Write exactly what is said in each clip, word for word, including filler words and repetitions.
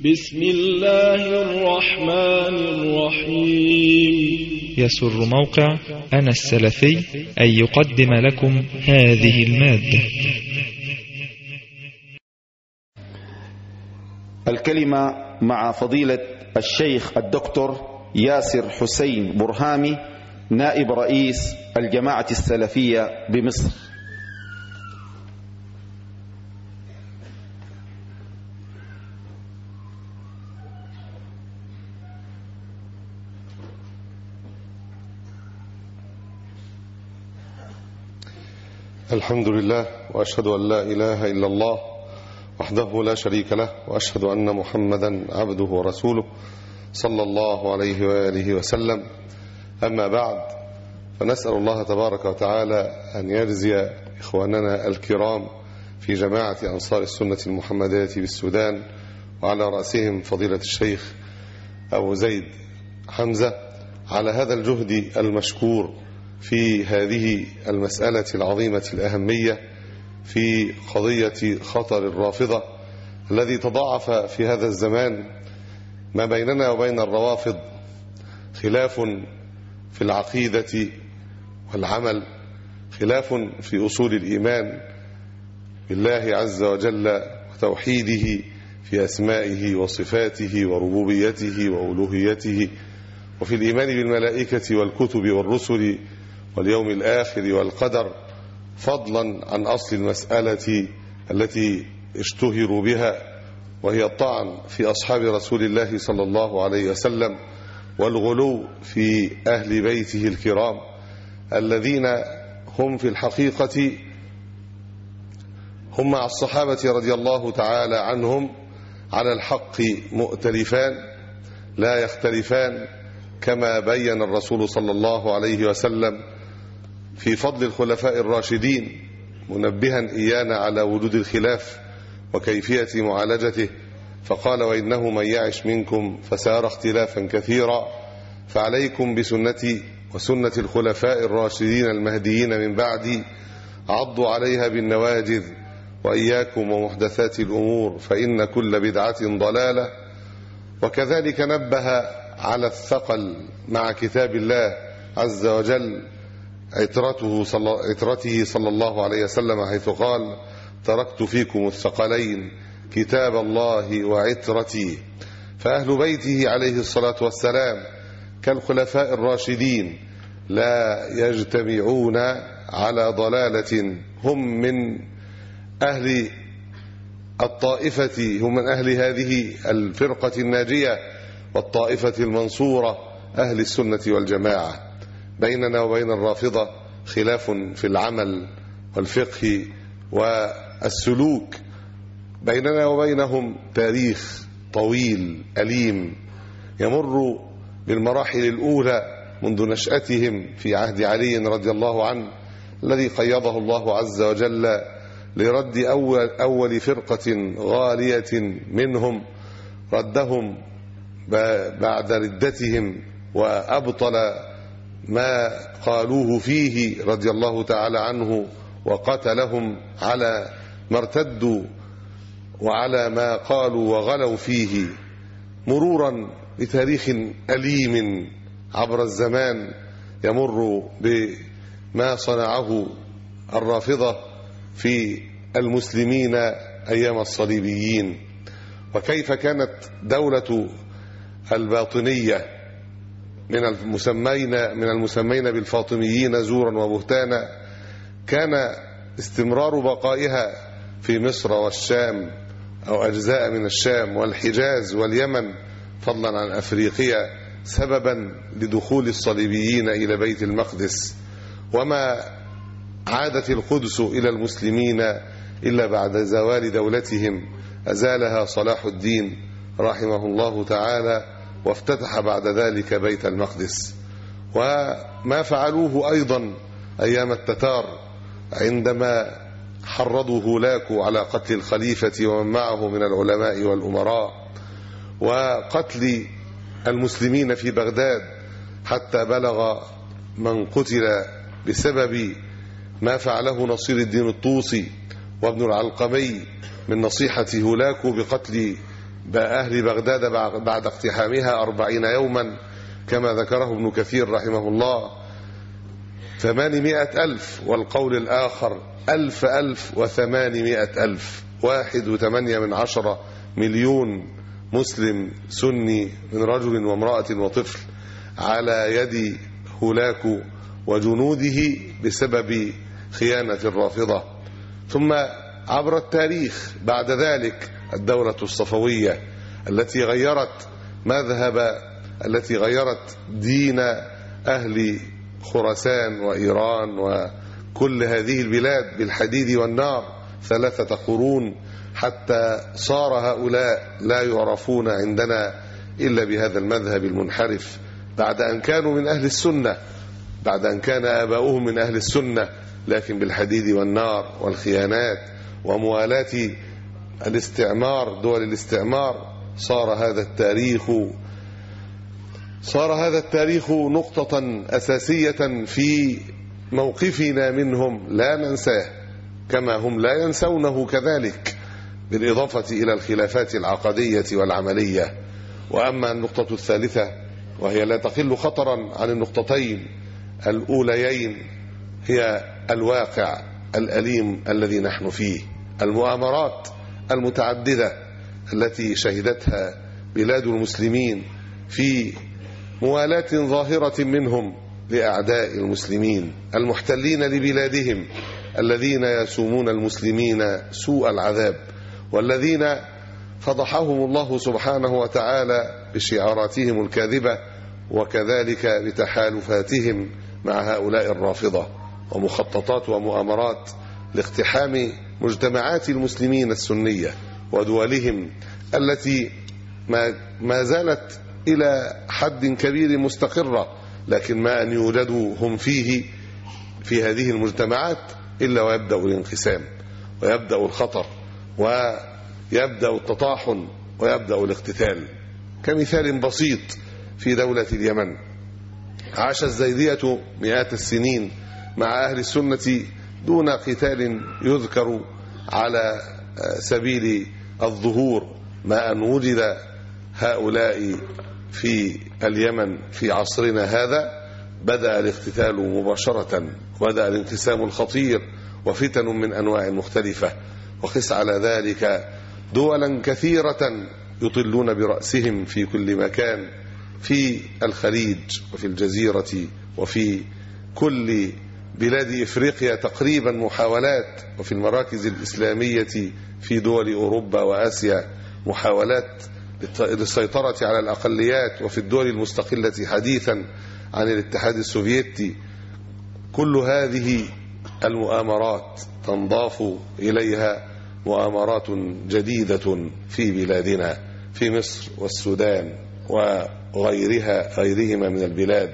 بسم الله الرحمن الرحيم. يسر موقع أنا السلفي أن يقدم لكم هذه المادة. الكلمة مع فضيلة الشيخ الدكتور ياسر حسين برهامي، نائب رئيس الجماعة السلفية بمصر. الحمد لله، وأشهد أن لا إله إلا الله وحده لا شريك له، وأشهد أن محمدا عبده ورسوله صلى الله عليه وآله وسلم. أما بعد، فنسأل الله تبارك وتعالى أن يجزي إخواننا الكرام في جماعة أنصار السنة المحمدية بالسودان، وعلى رأسهم فضيلة الشيخ أبو زيد حمزة، على هذا الجهد المشكور في هذه المسألة العظيمة الأهمية في قضية خطر الرافضة الذي تضاعف في هذا الزمان. ما بيننا وبين الروافض خلاف في العقيدة والعمل، خلاف في أصول الإيمان بالله عز وجل وتوحيده في أسمائه وصفاته وربوبيته وألوهيته، وفي الإيمان بالملائكة والكتب والرسل واليوم الآخر والقدر، فضلا عن أصل المسألة التي اشتهروا بها، وهي الطعن في أصحاب رسول الله صلى الله عليه وسلم والغلو في أهل بيته الكرام، الذين هم في الحقيقة هم مع الصحابة رضي الله تعالى عنهم على الحق مؤتلفان لا يختلفان، كما بين الرسول صلى الله عليه وسلم في فضل الخلفاء الراشدين، منبها إيانا على وجود الخلاف وكيفية معالجته، فقال: وإنه من يعش منكم فسيرى اختلافا كثيرا، فعليكم بسنتي وسنة الخلفاء الراشدين المهديين من بعدي، عضوا عليها بالنواجذ، وإياكم ومحدثات الأمور فإن كل بدعة ضلالة. وكذلك نبه على الثقل مع كتاب الله عز وجل، عترته صلى, عترته صلى الله عليه وسلم، حيث قال: تركت فيكم الثقلين كتاب الله وعترتي. فأهل بيته عليه الصلاة والسلام كالخلفاء الراشدين لا يجتمعون على ضلالة، هم من أهل الطائفة، هم من أهل هذه الفرقة الناجية والطائفة المنصورة، أهل السنة والجماعة. بيننا وبين الرافضة خلاف في العمل والفقه والسلوك، بيننا وبينهم تاريخ طويل أليم يمر بالمراحل الأولى منذ نشأتهم في عهد علي رضي الله عنه، الذي قيضه الله عز وجل لرد أول, أول فرقة غالية منهم، ردهم بعد ردتهم وأبطل ما قالوه فيه رضي الله تعالى عنه، وقتلهم على ما ارتدوا وعلى ما قالوا وغلوا فيه، مرورا بتاريخ أليم عبر الزمان يمر بما صنعه الرافضة في المسلمين أيام الصليبيين، وكيف كانت دولة الباطنية من المسمين من المسمين بالفاطميين زورا وبهتانا، كان استمرار بقائها في مصر والشام أو أجزاء من الشام والحجاز واليمن، فضلا عن أفريقيا، سببا لدخول الصليبيين إلى بيت المقدس. وما عادت القدس إلى المسلمين إلا بعد زوال دولتهم، أزالها صلاح الدين رحمه الله تعالى، وافتتح بعد ذلك بيت المقدس. وما فعلوه أيضا أيام التتار عندما حرضوا هولاكو على قتل الخليفة ومن معه من العلماء والأمراء، وقتل المسلمين في بغداد، حتى بلغ من قتل بسبب ما فعله نصير الدين الطوسي وابن العلقمي من نصيحة هولاكو بقتل بأهل بغداد بعد اقتحامها أربعين يوما كما ذكره ابن كثير رحمه الله ثمانمائة ألف، والقول الآخر ألف ألف وثمانمائة ألف، واحد وثمانية من عشرة مليون مسلم سني من رجل وامرأة وطفل على يد هولاكو وجنوده بسبب خيانة الرافضة. ثم عبر التاريخ بعد ذلك الدولة الصفوية التي غيرت مذهب التي غيرت دين أهل خراسان وإيران وكل هذه البلاد بالحديد والنار ثلاثة قرون، حتى صار هؤلاء لا يعرفون عندنا إلا بهذا المذهب المنحرف، بعد أن كانوا من أهل السنة، بعد أن كان آباؤهم من أهل السنة، لكن بالحديد والنار والخيانات وموالاة الاستعمار دول الاستعمار صار هذا التاريخ صار هذا التاريخ نقطة أساسية في موقفنا منهم لا ننساه، كما هم لا ينسونه كذلك، بالإضافة إلى الخلافات العقدية والعملية. وأما النقطة الثالثة وهي لا تقل خطرا عن النقطتين الأوليين هي الواقع الأليم الذي نحن فيه، المؤامرات المتعددة التي شهدتها بلاد المسلمين في موالاة ظاهرة منهم لأعداء المسلمين المحتلين لبلادهم، الذين يسومون المسلمين سوء العذاب، والذين فضحهم الله سبحانه وتعالى بشعاراتهم الكاذبة، وكذلك بتحالفاتهم مع هؤلاء الرافضة ومخططات ومؤامرات لاقتحام مجتمعات المسلمين السنية ودولهم التي ما, ما زالت إلى حد كبير مستقرة، لكن ما أن يوجدوا هم فيه في هذه المجتمعات إلا ويبدأ الانقسام ويبدأ الخطر ويبدأ التطاحن ويبدأ الاقتتال. كمثال بسيط في دولة اليمن، عاش الزيدية مئات السنين مع أهل السنة دون قتال يذكر على سبيل الظهور، ما أن وجد هؤلاء في اليمن في عصرنا هذا بدأ الاقتتال مباشرة، بدأ الانقسام الخطير وفتن من أنواع مختلفة، وقس على ذلك دولا كثيرة يطلون برأسهم في كل مكان، في الخليج وفي الجزيرة وفي كل بلاد إفريقيا تقريبا محاولات، وفي المراكز الإسلامية في دول أوروبا وآسيا محاولات للسيطرة على الأقليات، وفي الدول المستقلة حديثا عن الاتحاد السوفيتي. كل هذه المؤامرات تنضاف إليها مؤامرات جديدة في بلادنا، في مصر والسودان وغيرها غيرهما من البلاد،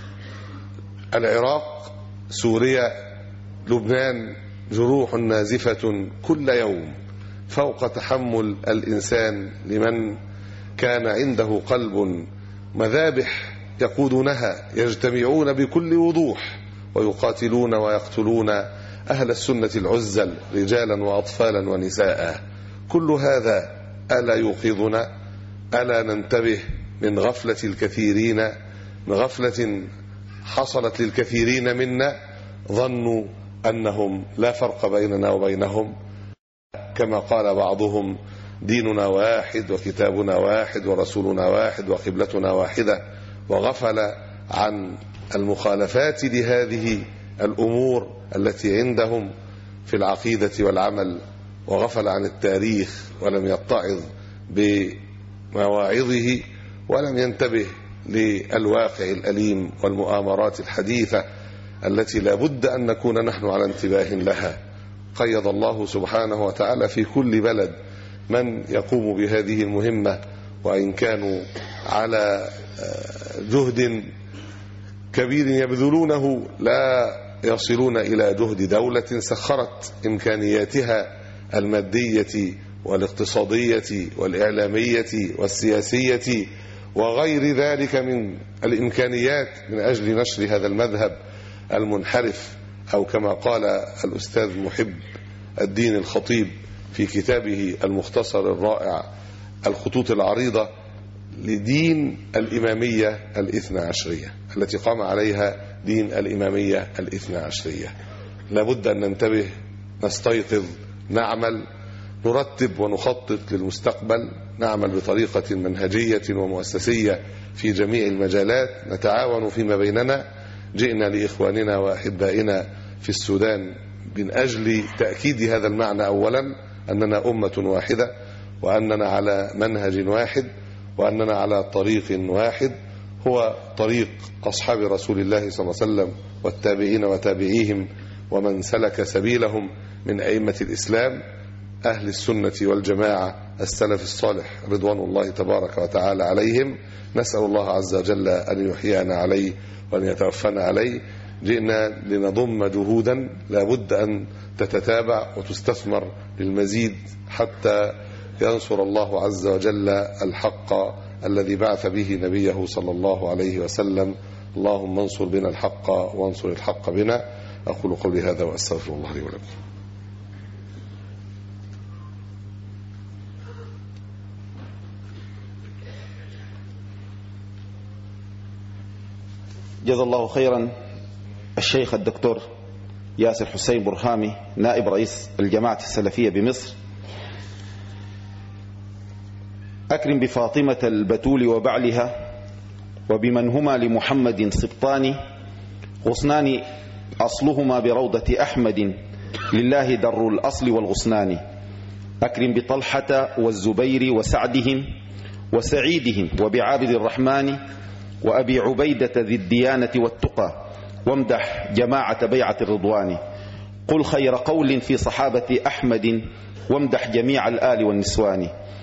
العراق، سوريا، لبنان، جروح نازفة كل يوم فوق تحمل الإنسان لمن كان عنده قلب. مذابح يقودونها، يجتمعون بكل وضوح ويقاتلون ويقتلون أهل السنة العزل رجالا وأطفالا ونساء. كل هذا ألا يوقظنا؟ ألا ننتبه من غفلة الكثيرين، من غفلة حصلت للكثيرين منا، ظنوا أنهم لا فرق بيننا وبينهم، كما قال بعضهم ديننا واحد وكتابنا واحد ورسولنا واحد وقبلتنا واحدة، وغفل عن المخالفات لهذه الأمور التي عندهم في العقيدة والعمل، وغفل عن التاريخ ولم يتعظ بمواعظه، ولم ينتبه للواقع الأليم والمؤامرات الحديثة التي لا بد أن نكون نحن على انتباه لها. قيض الله سبحانه وتعالى في كل بلد من يقوم بهذه المهمة، وإن كانوا على جهد كبير يبذلونه لا يصلون إلى جهد دولة سخرت إمكانياتها المادية والاقتصادية والإعلامية والسياسية وغير ذلك من الإمكانيات من أجل نشر هذا المذهب المنحرف، أو كما قال الأستاذ محب الدين الخطيب في كتابه المختصر الرائع الخطوط العريضة لدين الإمامية الاثنى عشرية التي قام عليها دين الإمامية الاثنى عشرية. لابد أن ننتبه، نستيقظ، نعمل، نرتب ونخطط للمستقبل، نعمل بطريقة منهجية ومؤسسية في جميع المجالات، نتعاون فيما بيننا. جئنا لإخواننا وأحبائنا في السودان من أجل تأكيد هذا المعنى، أولا أننا أمة واحدة، وأننا على منهج واحد، وأننا على طريق واحد، هو طريق أصحاب رسول الله صلى الله عليه وسلم والتابعين وتابعيهم ومن سلك سبيلهم من أئمة الإسلام أهل السنة والجماعة السلف الصالح رضوان الله تبارك وتعالى عليهم. نسأل الله عز وجل أن يحيينا عليه وأن يتوفنا عليه. جئنا لنضم جهودا لابد أن تتتابع وتستثمر للمزيد حتى ينصر الله عز وجل الحق الذي بعث به نبيه صلى الله عليه وسلم. اللهم انصر بنا الحق وانصر الحق بنا. أقول قولي هذا وأستغفر الله لي ولكم. جزا الله خيرا الشيخ الدكتور ياسر حسين برهامي نائب رئيس الجماعة السلفية بمصر. أكرم بفاطمة البتول وبعلها وبمن هما لمحمد سبطان غصنان أصلهما بروضة أحمد لله در الأصل والغصنان. أكرم بطلحة والزبير وسعدهم وسعيدهم وبعابد الرحمن وأبي عبيدة ذي الديانة والتقى وامدح جماعة بيعة الرضوان. قل خير قول في صحابة أحمد وامدح جميع الآل والنسوان.